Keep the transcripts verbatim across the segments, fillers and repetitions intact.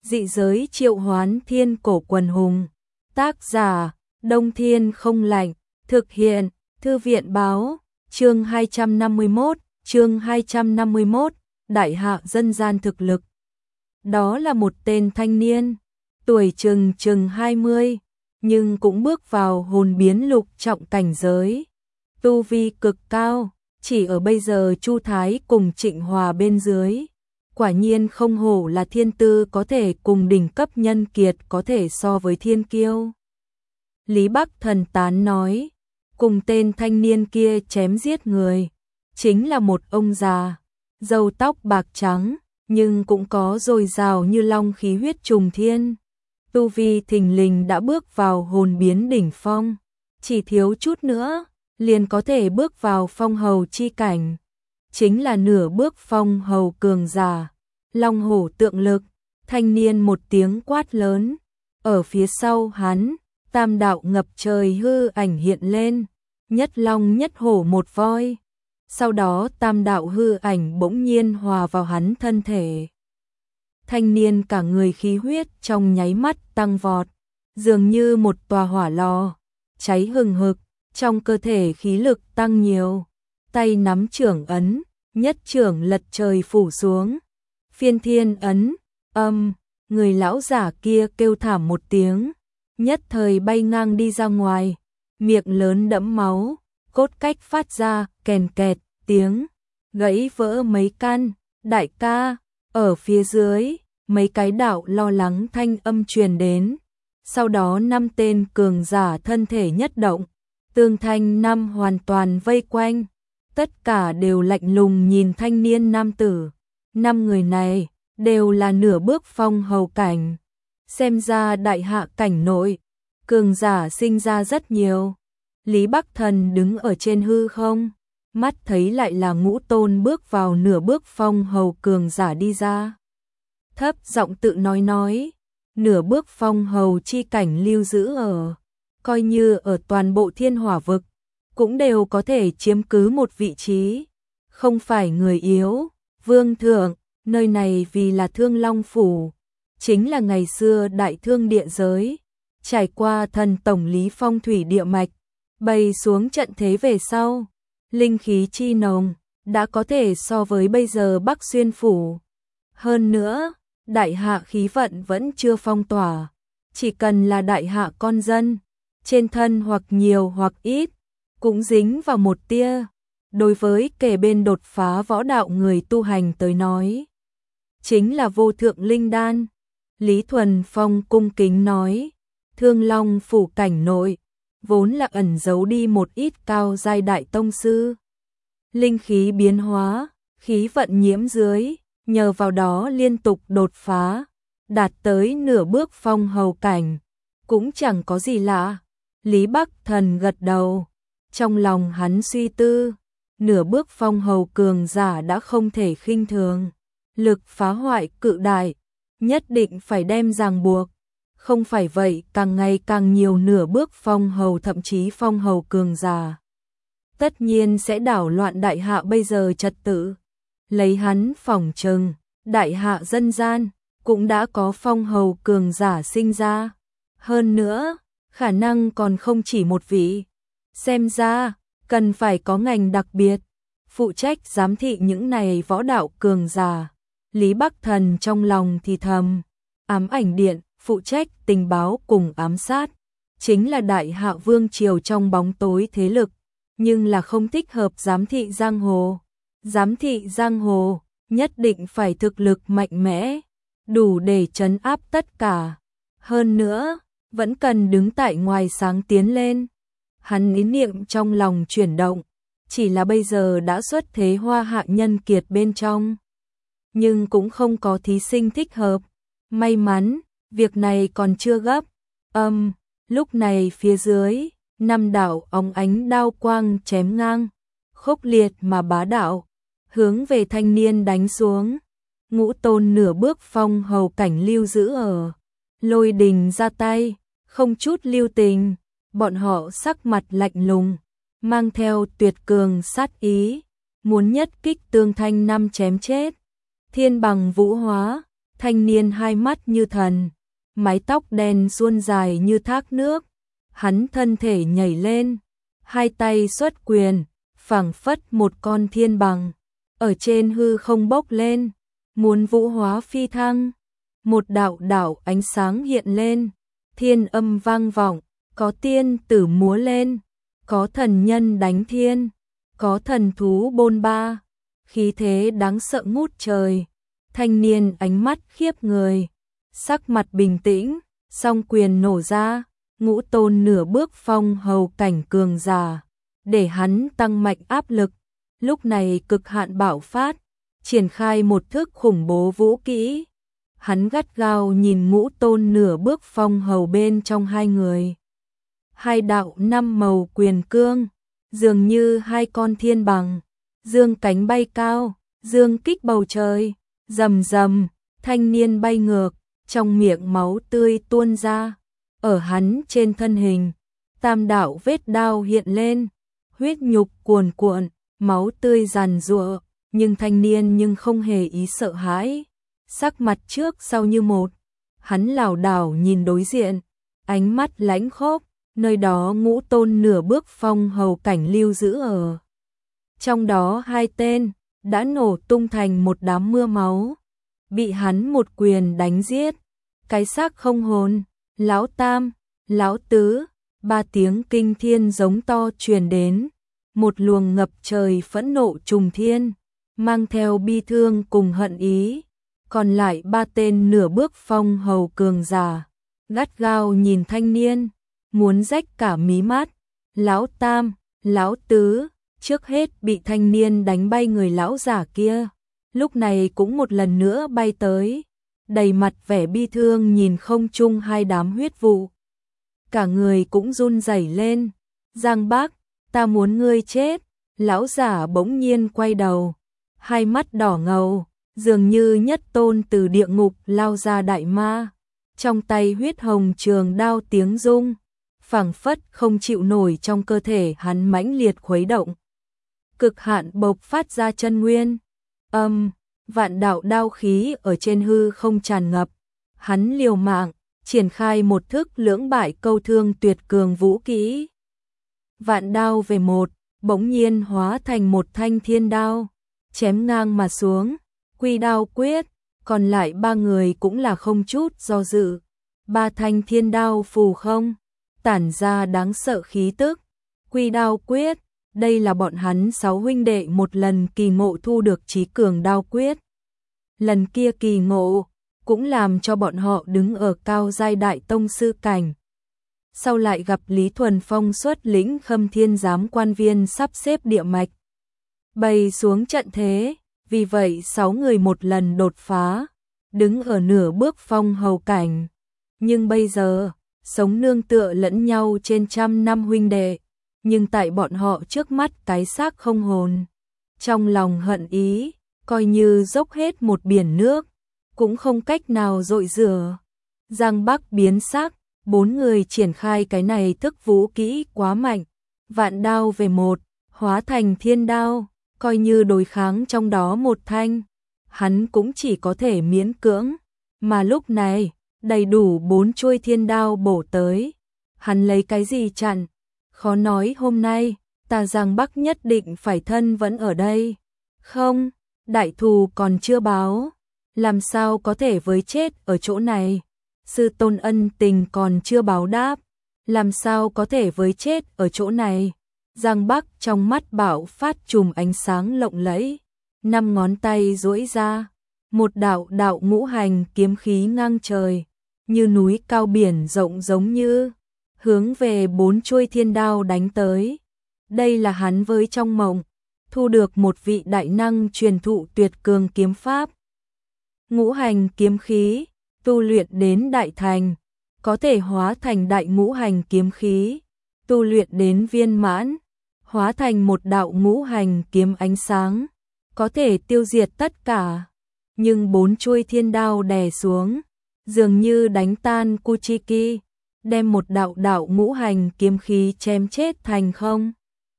Dị giới triệu hoán thiên cổ quần hùng. Tác giả, Đông Thiên không lạnh. Thực hiện, Thư viện báo. Chương hai trăm năm mươi mốt, chương hai trăm năm mươi mốt, đại hạ dân gian thực lực. Đó là một tên thanh niên, tuổi chừng chừng hai mươi, nhưng cũng bước vào hồn biến lục trọng cảnh giới. Tu vi cực cao, chỉ ở bây giờ Chu Thái cùng Trịnh Hòa bên dưới. Quả nhiên không hổ là thiên tư có thể cùng đỉnh cấp nhân kiệt có thể so với thiên kiêu. Lý Bắc Thần tán nói, cùng tên thanh niên kia chém giết người, chính là một ông già, râu tóc bạc trắng, nhưng cũng có dồi dào như long khí huyết trùng thiên. Tu vi thình lình đã bước vào hồn biến đỉnh phong, chỉ thiếu chút nữa, liền có thể bước vào phong hầu chi cảnh. Chính là nửa bước phong hầu cường giả, long hổ tượng lực, thanh niên một tiếng quát lớn. Ở phía sau hắn, tam đạo ngập trời hư ảnh hiện lên, nhất long nhất hổ một voi. Sau đó tam đạo hư ảnh bỗng nhiên hòa vào hắn thân thể. Thanh niên cả người khí huyết trong nháy mắt tăng vọt, dường như một tòa hỏa lò, cháy hừng hực, trong cơ thể khí lực tăng nhiều. Tay nắm trưởng ấn, nhất trưởng lật trời phủ xuống. Phiên thiên ấn, âm, người lão giả kia kêu thảm một tiếng, nhất thời bay ngang đi ra ngoài, miệng lớn đẫm máu, cốt cách phát ra kèn kẹt tiếng, gãy vỡ mấy căn. Đại ca, ở phía dưới, mấy cái đạo lo lắng thanh âm truyền đến. Sau đó năm tên cường giả thân thể nhất động, tương thanh năm hoàn toàn vây quanh, tất cả đều lạnh lùng nhìn thanh niên nam tử. Năm người này đều là nửa bước phong hầu cảnh, xem ra đại hạ cảnh nội cường giả sinh ra rất nhiều. Lý Bắc Thần đứng ở trên hư không, mắt thấy lại là Ngũ Tôn bước vào nửa bước phong hầu cường giả đi ra. Thấp giọng tự nói nói, nửa bước phong hầu chi cảnh lưu giữ ở, coi như ở toàn bộ thiên hỏa vực, cũng đều có thể chiếm cứ một vị trí, không phải người yếu. Vương thượng, nơi này vì là Thương Long Phủ, chính là ngày xưa đại thương địa giới, trải qua thần tổng lý phong thủy địa mạch, bày xuống trận thế về sau, linh khí chi nồng, đã có thể so với bây giờ Bắc Xuyên Phủ. Hơn nữa, đại hạ khí vận vẫn chưa phong tỏa, chỉ cần là đại hạ con dân, trên thân hoặc nhiều hoặc ít, cũng dính vào một tia. Đối với kề bên đột phá võ đạo người tu hành tới nói, chính là vô thượng linh đan. Lý Thuần Phong cung kính nói, Thương Long Phủ cảnh nội, vốn là ẩn giấu đi một ít cao giai đại tông sư. Linh khí biến hóa, khí vận nhiễm dưới, nhờ vào đó liên tục đột phá, đạt tới nửa bước phong hầu cảnh, cũng chẳng có gì lạ. Lý Bắc Thần gật đầu, trong lòng hắn suy tư, nửa bước phong hầu cường giả đã không thể khinh thường, lực phá hoại cự đại, nhất định phải đem ràng buộc, không phải vậy càng ngày càng nhiều nửa bước phong hầu thậm chí phong hầu cường giả, tất nhiên sẽ đảo loạn đại hạ bây giờ trật tự. Lấy hắn phỏng chừng, đại hạ dân gian cũng đã có phong hầu cường giả sinh ra, hơn nữa, khả năng còn không chỉ một vị. Xem ra, cần phải có ngành đặc biệt, phụ trách giám thị những này võ đạo cường giả. Lý Bắc Thần trong lòng thì thầm, ám ảnh điện, phụ trách tình báo cùng ám sát, chính là đại hạ vương triều trong bóng tối thế lực, nhưng là không thích hợp giám thị giang hồ. Giám thị giang hồ, nhất định phải thực lực mạnh mẽ, đủ để trấn áp tất cả. Hơn nữa, vẫn cần đứng tại ngoài sáng tiến lên. Hắn ý niệm trong lòng chuyển động, chỉ là bây giờ đã xuất thế hoa hạ nhân kiệt bên trong, nhưng cũng không có thí sinh thích hợp. May mắn, việc này còn chưa gấp. Âm, lúc này phía dưới, năm đạo óng ánh đao quang chém ngang, khốc liệt mà bá đạo, hướng về thanh niên đánh xuống. Ngũ Tôn nửa bước phong hầu cảnh lưu giữ ở, Lôi Đình ra tay, không chút lưu tình, bọn họ sắc mặt lạnh lùng, mang theo tuyệt cường sát ý, muốn nhất kích tương thanh năm chém chết. Thiên bằng vũ hóa, Thanh niên hai mắt như thần, mái tóc đen suôn dài như thác nước, hắn thân thể nhảy lên, hai tay xuất quyền, phảng phất một con thiên bằng, ở trên hư không bốc lên, muốn vũ hóa phi thăng. Một đạo đạo ánh sáng hiện lên, thiên âm vang vọng, có tiên tử múa lên, có thần nhân đánh thiên, có thần thú bôn ba, khí thế đáng sợ ngút trời. Thanh niên ánh mắt khiếp người, sắc mặt bình tĩnh, song quyền nổ ra, ngũ tôn nửa bước phong hầu cảnh cường giả, để hắn tăng mạnh áp lực. Lúc này cực hạn bạo phát, triển khai một thức khủng bố vũ kỹ. Hắn gắt gao nhìn ngũ tôn nửa bước phong hầu bên trong hai người. Hai đạo năm màu quyền cương, dường như hai con thiên bằng, dương cánh bay cao, dương kích bầu trời, rầm rầm, thanh niên bay ngược, trong miệng máu tươi tuôn ra. Ở hắn trên thân hình, tam đạo vết đao hiện lên, huyết nhục cuồn cuộn, máu tươi giàn giụa, nhưng thanh niên nhưng không hề ý sợ hãi, sắc mặt trước sau như một. Hắn lảo đảo nhìn đối diện, ánh mắt lãnh khốc, nơi đó ngũ tôn nửa bước phong hầu cảnh lưu giữ ở. Trong đó hai tên đã nổ tung thành một đám mưa máu, bị hắn một quyền đánh giết. Cái xác không hồn, lão tam, lão tứ, ba tiếng kinh thiên giống to truyền đến, một luồng ngập trời phẫn nộ trùng thiên, mang theo bi thương cùng hận ý. Còn lại ba tên nửa bước phong hầu cường giả, gắt gao nhìn thanh niên, muốn rách cả mí mắt. Lão tam, lão tứ, trước hết bị thanh niên đánh bay người lão giả kia, lúc này cũng một lần nữa bay tới, đầy mặt vẻ bi thương nhìn không trung hai đám huyết vụ. Cả người cũng run rẩy lên. Giang Bác, ta muốn ngươi chết. Lão giả bỗng nhiên quay đầu, hai mắt đỏ ngầu, dường như nhất tôn từ địa ngục lao ra đại ma, trong tay huyết hồng trường đao tiếng rung, phảng phất không chịu nổi, trong cơ thể hắn mãnh liệt khuấy động. Cực hạn bộc phát ra chân nguyên, âm, vạn đạo đao khí ở trên hư không tràn ngập. Hắn liều mạng, triển khai một thức lưỡng bại câu thương tuyệt cường vũ kỹ. Vạn đao về một, bỗng nhiên hóa thành một thanh thiên đao, chém ngang mà xuống. Quy đao quyết, còn lại ba người cũng là không chút do dự. Ba thanh thiên đao phù không, tản ra đáng sợ khí tức. Quy đao quyết, đây là bọn hắn sáu huynh đệ một lần kỳ ngộ thu được chí cường đao quyết. Lần kia kỳ ngộ, cũng làm cho bọn họ đứng ở cao giai đại tông sư cảnh. Sau lại gặp Lý Thuần Phong xuất lĩnh Khâm Thiên Giám quan viên sắp xếp địa mạch, bày xuống trận thế. Vì vậy sáu người một lần đột phá, đứng ở nửa bước phong hầu cảnh. Nhưng bây giờ, sống nương tựa lẫn nhau trên trăm năm huynh đệ, nhưng tại bọn họ trước mắt cái xác không hồn. Trong lòng hận ý, coi như dốc hết một biển nước, cũng không cách nào dội rửa. Giang Bắc biến sắc, bốn người triển khai cái này thức vũ kỹ quá mạnh. Vạn đao về một, hóa thành thiên đao. Coi như đối kháng trong đó một thanh, hắn cũng chỉ có thể miễn cưỡng. Mà lúc này, đầy đủ bốn chuôi thiên đao bổ tới. Hắn lấy cái gì chặn? Khó nói hôm nay, ta Giang Bắc nhất định phải thân vẫn ở đây. Không, đại thù còn chưa báo, làm sao có thể với chết ở chỗ này? Sư tôn ân tình còn chưa báo đáp, làm sao có thể với chết ở chỗ này? Giang Bắc trong mắt bạo phát chùm ánh sáng lộng lẫy, năm ngón tay duỗi ra, một đạo đạo ngũ hành kiếm khí ngang trời, như núi cao biển rộng giống như, hướng về bốn chuôi thiên đao đánh tới. Đây là hắn với trong mộng, thu được một vị đại năng truyền thụ tuyệt cường kiếm pháp. Ngũ hành kiếm khí, tu luyện đến đại thành, có thể hóa thành đại ngũ hành kiếm khí, tu luyện đến viên mãn, hóa thành một đạo ngũ hành kiếm ánh sáng, có thể tiêu diệt tất cả. Nhưng bốn chuôi thiên đao đè xuống, dường như đánh tan Kuchiki, đem một đạo đạo ngũ hành kiếm khí chém chết thành không.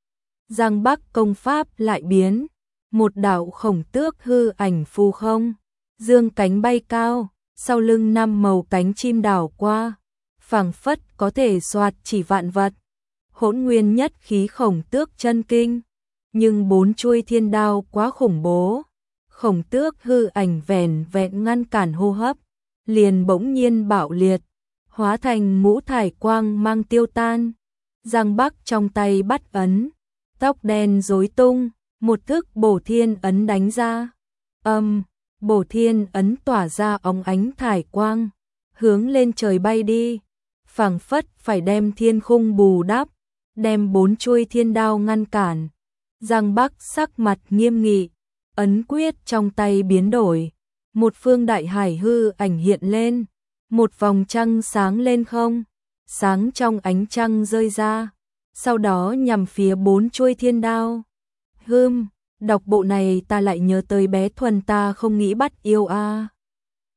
Giang Bắc công pháp lại biến, một đạo khổng tước hư ảnh phù không, dương cánh bay cao, sau lưng năm màu cánh chim đảo qua, phảng phất có thể soạt chỉ vạn vật. Hỗn nguyên nhất khí Khổng Tước chân kinh, nhưng bốn chuôi thiên đao quá khủng bố. Khổng Tước hư ảnh vẻn vẹn ngăn cản hô hấp, liền bỗng nhiên bạo liệt, hóa thành ngũ thải quang mang tiêu tan. Giang Bắc trong tay bắt ấn, tóc đen rối tung, một thức bổ thiên ấn đánh ra. Âm, bổ thiên ấn tỏa ra óng ánh thải quang, hướng lên trời bay đi, phảng phất phải đem thiên khung bù đắp, đem bốn chuôi thiên đao ngăn cản. Giang Bắc sắc mặt nghiêm nghị, ấn quyết trong tay biến đổi, một phương đại hải hư ảnh hiện lên, một vòng trăng sáng lên không, sáng trong ánh trăng rơi ra, sau đó nhằm phía bốn chuôi thiên đao. Hừm, đọc bộ này ta lại nhớ tới bé Thuần ta không nghĩ bắt yêu a. À.